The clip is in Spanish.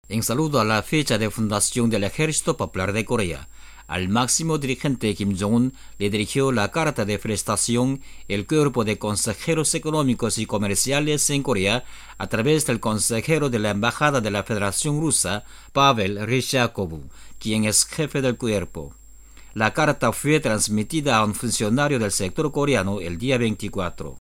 En saludo a la fecha de fundación del Ejército Popular de Corea, al máximo dirigente Kim Jong-un le dirigió la carta de felicitación el Cuerpo de Consejeros Económicos y Comerciales en Corea a través del consejero de la Embajada de la Federación Rusa, Pavel Ryzhakov, quien es jefe del cuerpo. La carta fue transmitida a un funcionario del sector coreano el día 24.